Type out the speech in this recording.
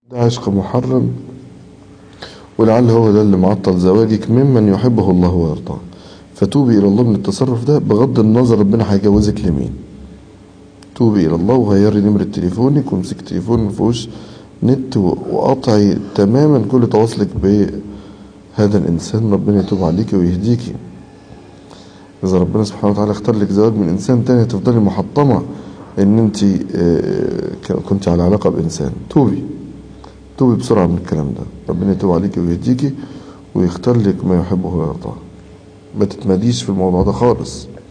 ده عشق محرم، ولعل هو ده اللي معطل زواجك ممن يحبه الله ويرضاه. فتوبي إلى الله من التصرف ده، بغض النظر ربنا هيجوزك لمين. توبي إلى الله وغيري نمرة تليفونك وامسك تليفون مفيهوش نت، وقطعي تماما كل تواصلك بهذا الإنسان. ربنا يتوب عليك ويهديكي. إذا ربنا سبحانه وتعالى اختار لك زواج من إنسان تاني تفضلي محطمة إن أنت كنت على علاقة بإنسان. توبي بسرعة من الكلام ده. ربنا يتوب عليك ويهديكي ويختار لك ما يحبه ويرضاه. ما تتماديش في الموضوع ده خالص.